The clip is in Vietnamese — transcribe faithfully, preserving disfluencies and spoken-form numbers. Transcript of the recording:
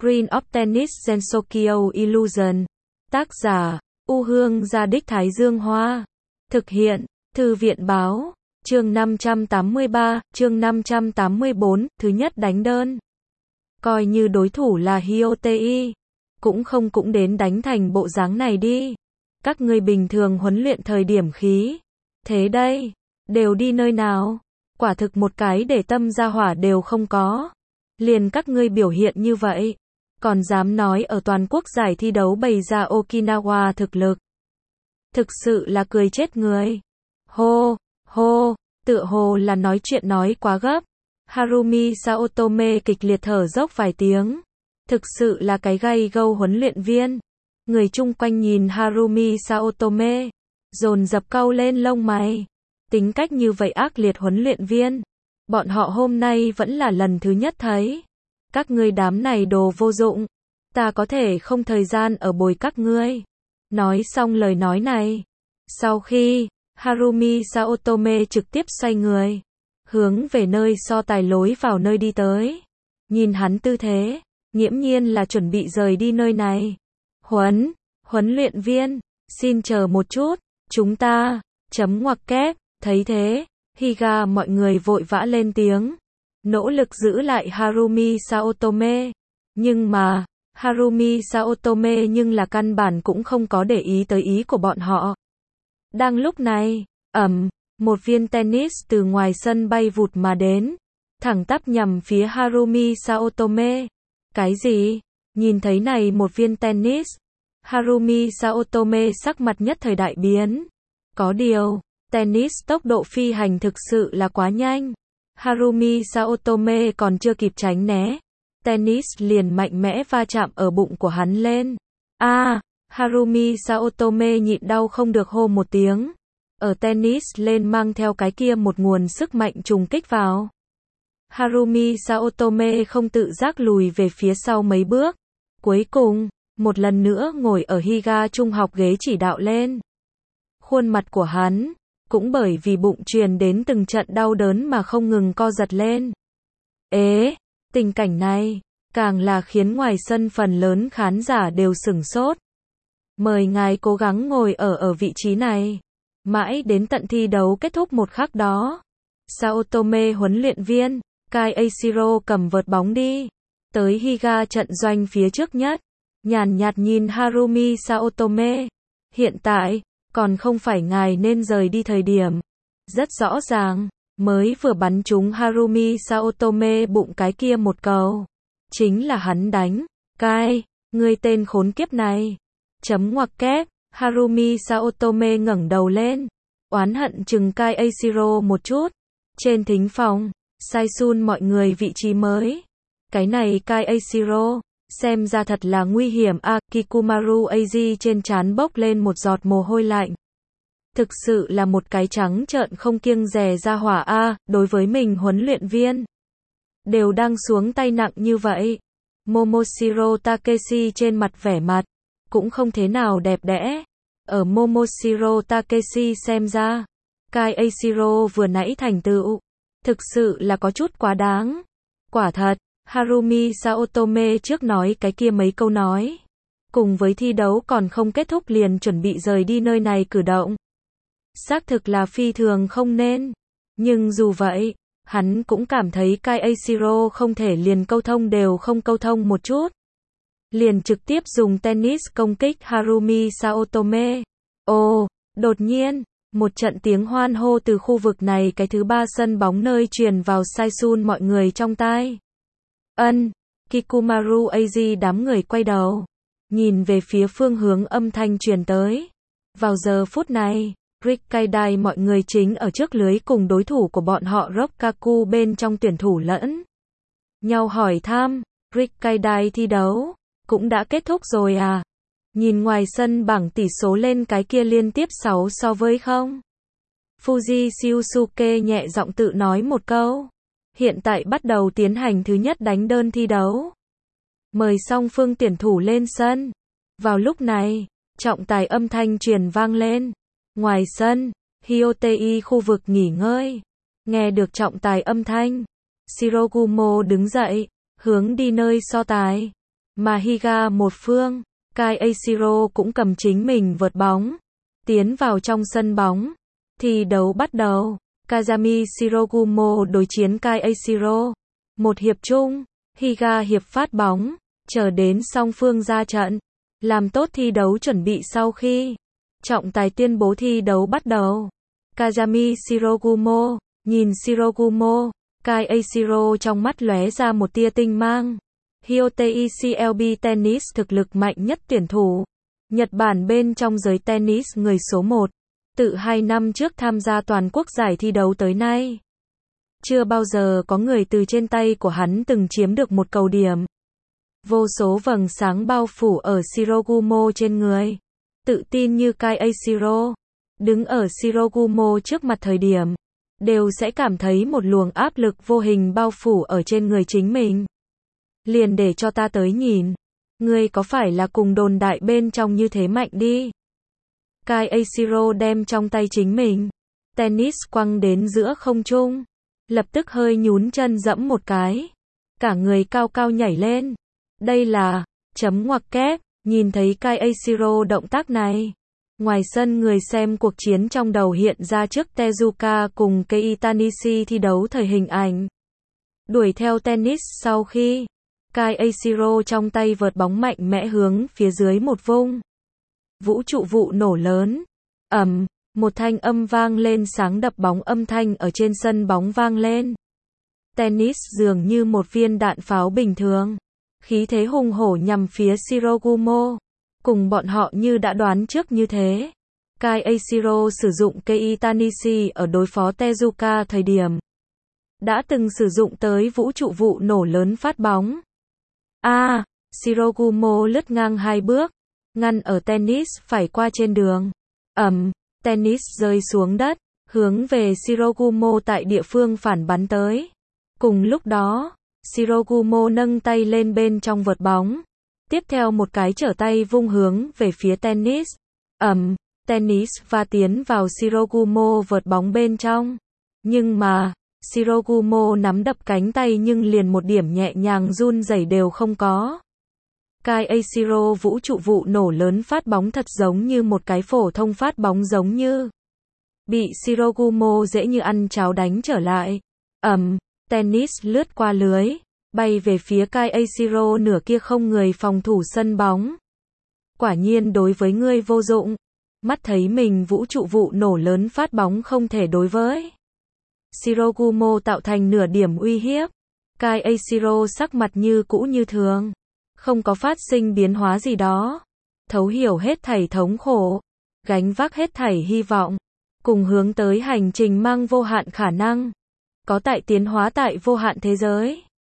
Green of Tennis Sensokyo Illusion. Tác giả, U Hương Gia Đích Thái Dương Hoa. Thực hiện, Thư viện Báo. Chương năm trăm tám mươi ba, chương năm trăm tám mươi bốn, thứ nhất đánh đơn. Coi như đối thủ là Hyotei. Cũng không cũng đến đánh thành bộ dáng này đi. Các ngươi bình thường huấn luyện thời điểm khí. Thế đây, đều đi nơi nào? Quả thực một cái để tâm ra hỏa đều không có. Liền các ngươi biểu hiện như vậy. Còn dám nói ở toàn quốc giải thi đấu bày ra Okinawa thực lực. Thực sự là cười chết người. Hô, hô, tựa hồ là nói chuyện nói quá gấp. Harumi Saotome kịch liệt thở dốc vài tiếng. Thực sự là cái gay gâu huấn luyện viên. Người chung quanh nhìn Harumi Saotome, dồn dập cau lên lông mày. Tính cách như vậy ác liệt huấn luyện viên. Bọn họ hôm nay vẫn là lần thứ nhất thấy. Các ngươi đám này đồ vô dụng. Ta có thể không thời gian ở bồi các ngươi. Nói xong lời nói này. Sau khi, Harumi Saotome trực tiếp xoay người. Hướng về nơi so tài lối vào nơi đi tới. Nhìn hắn tư thế, nghiễm nhiên là chuẩn bị rời đi nơi này. Huấn, huấn luyện viên, xin chờ một chút, chúng ta, chấm ngoặc kép, thấy thế, Higa mọi người vội vã lên tiếng. Nỗ lực giữ lại Harumi Saotome. Nhưng mà, Harumi Saotome nhưng là căn bản cũng không có để ý tới ý của bọn họ. Đang lúc này, ầm, một viên tennis từ ngoài sân bay vụt mà đến, thẳng tắp nhằm phía Harumi Saotome. Cái gì? Nhìn thấy này một viên tennis, Harumi Saotome sắc mặt nhất thời đại biến. Có điều, tennis tốc độ phi hành thực sự là quá nhanh. Harumi Saotome còn chưa kịp tránh né, tennis liền mạnh mẽ va chạm ở bụng của hắn lên. A, à, Harumi Saotome nhịn đau không được hô một tiếng. Ở tennis lên mang theo cái kia một nguồn sức mạnh trùng kích vào. Harumi Saotome không tự giác lùi về phía sau mấy bước. Cuối cùng, một lần nữa ngồi ở Higa trung học ghế chỉ đạo lên. Khuôn mặt của hắn cũng bởi vì bụng truyền đến từng trận đau đớn mà không ngừng co giật lên. Ế, tình cảnh này, càng là khiến ngoài sân phần lớn khán giả đều sửng sốt. Mời ngài cố gắng ngồi ở ở vị trí này. Mãi đến tận thi đấu kết thúc một khắc đó. Saotome huấn luyện viên, Kai Eishiro cầm vợt bóng đi. Tới Higa trận doanh phía trước nhất. Nhàn nhạt nhìn Harumi Saotome. Hiện tại, còn không phải ngài nên rời đi thời điểm. Rất rõ ràng, mới vừa bắn trúng Harumi Saotome bụng cái kia một cầu. Chính là hắn đánh. Kai, ngươi tên khốn kiếp này. Chấm ngoặc kép, Harumi Saotome ngẩng đầu lên. Oán hận chừng Kai Eishiro một chút. Trên thính phòng, Saisun mọi người vị trí mới. Cái này Kai Eishiro, xem ra thật là nguy hiểm a. À, Kikumaru Eiji trên trán bốc lên một giọt mồ hôi lạnh. Thực sự là một cái trắng trợn không kiêng dè ra hỏa a. À, đối với mình huấn luyện viên đều đang xuống tay nặng như vậy. Momoshiro Takeshi trên mặt vẻ mặt cũng không thế nào đẹp đẽ. Ở Momoshiro Takeshi xem ra, Kai Eishiro vừa nãy thành tựu thực sự là có chút quá đáng. Quả thật, Harumi Saotome trước nói cái kia mấy câu nói, cùng với thi đấu còn không kết thúc liền chuẩn bị rời đi nơi này cử động, xác thực là phi thường không nên. Nhưng dù vậy, hắn cũng cảm thấy Kai Eishiro không thể liền câu thông đều không câu thông một chút. Liền trực tiếp dùng tennis công kích Harumi Saotome. Ồ, đột nhiên, một trận tiếng hoan hô từ khu vực này cái thứ ba sân bóng nơi truyền vào Saisun mọi người trong tai. Ân, Kikumaru Eiji đám người quay đầu, nhìn về phía phương hướng âm thanh truyền tới. Vào giờ phút này, Rikkaidai mọi người chính ở trước lưới cùng đối thủ của bọn họ Rokkaku bên trong tuyển thủ lẫn nhau hỏi thăm, Rikkaidai thi đấu cũng đã kết thúc rồi à? Nhìn ngoài sân bảng tỷ số lên cái kia liên tiếp sáu so với không. Fuji Shiosuke nhẹ giọng tự nói một câu. Hiện tại bắt đầu tiến hành thứ nhất đánh đơn thi đấu. Mời song phương tuyển thủ lên sân. Vào lúc này, trọng tài âm thanh truyền vang lên. Ngoài sân, Hyotei khu vực nghỉ ngơi. Nghe được trọng tài âm thanh, Shirogumo đứng dậy, hướng đi nơi so tài. Mà Higa một phương, Kai Eiichiro cũng cầm chính mình vợt bóng, tiến vào trong sân bóng. Thi đấu bắt đầu, Kazami Shirogumo đối chiến Kai Eiichiro. Một hiệp chung, Higa hiệp phát bóng, chờ đến song phương ra trận, làm tốt thi đấu chuẩn bị sau khi trọng tài tuyên bố thi đấu bắt đầu. Kazami Shirogumo, nhìn Shirogumo, Kai Eiichiro trong mắt lóe ra một tia tinh mang. Hyotei xê lờ bê Tennis thực lực mạnh nhất tuyển thủ Nhật Bản bên trong giới tennis người số một. Từ hai năm trước tham gia toàn quốc giải thi đấu tới nay, chưa bao giờ có người từ trên tay của hắn từng chiếm được một cầu điểm. Vô số vầng sáng bao phủ ở Shirogumo trên người. Tự tin như Kai Eiichiro, đứng ở Shirogumo trước mặt thời điểm, đều sẽ cảm thấy một luồng áp lực vô hình bao phủ ở trên người chính mình. Liền để cho ta tới nhìn, ngươi có phải là cùng đồn đại bên trong như thế mạnh đi. Kai Eiichiro đem trong tay chính mình tennis quăng đến giữa không trung, lập tức hơi nhún chân dẫm một cái, cả người cao cao nhảy lên. Đây là chấm ngoặc kép. Nhìn thấy Kai Eiichiro động tác này, ngoài sân người xem cuộc chiến trong đầu hiện ra trước Tezuka cùng Kei Tanishi thi đấu thời hình ảnh. Đuổi theo tennis sau khi Kai Eiichiro trong tay vợt bóng mạnh mẽ hướng phía dưới một vung. Vũ trụ vụ nổ lớn. Ầm, một thanh âm vang lên, sáng đập bóng âm thanh ở trên sân bóng vang lên. Tennis dường như một viên đạn pháo bình thường, khí thế hùng hổ nhằm phía Shirogumo. Cùng bọn họ như đã đoán trước như thế, Kai Eiichiro sử dụng Kei Tanishi ở đối phó Tezuka thời điểm đã từng sử dụng tới vũ trụ vụ nổ lớn phát bóng. A, à, Shirogumo lướt ngang hai bước, ngăn ở tennis phải qua trên đường. Ầm, tennis rơi xuống đất, hướng về Shirogumo tại địa phương phản bắn tới. Cùng lúc đó, Shirogumo nâng tay lên bên trong vợt bóng, tiếp theo một cái trở tay vung hướng về phía tennis. Ầm, tennis va tiến vào Shirogumo vợt bóng bên trong. Nhưng mà, Shirogumo nắm đập cánh tay nhưng liền một điểm nhẹ nhàng run rẩy đều không có. Kai Eiichiro vũ trụ vụ nổ lớn phát bóng thật giống như một cái phổ thông phát bóng, giống như bị Shirogumo dễ như ăn cháo đánh trở lại. Ầm, tennis lướt qua lưới, bay về phía Kai Eiichiro nửa kia không người phòng thủ sân bóng. Quả nhiên đối với ngươi vô dụng. Mắt thấy mình vũ trụ vụ nổ lớn phát bóng không thể đối với Shirogumo tạo thành nửa điểm uy hiếp. Kai Eiichiro sắc mặt như cũ như thường, không có phát sinh biến hóa gì đó. Thấu hiểu hết thảy thống khổ, gánh vác hết thảy hy vọng, cùng hướng tới hành trình mang vô hạn khả năng, có tại tiến hóa tại vô hạn thế giới.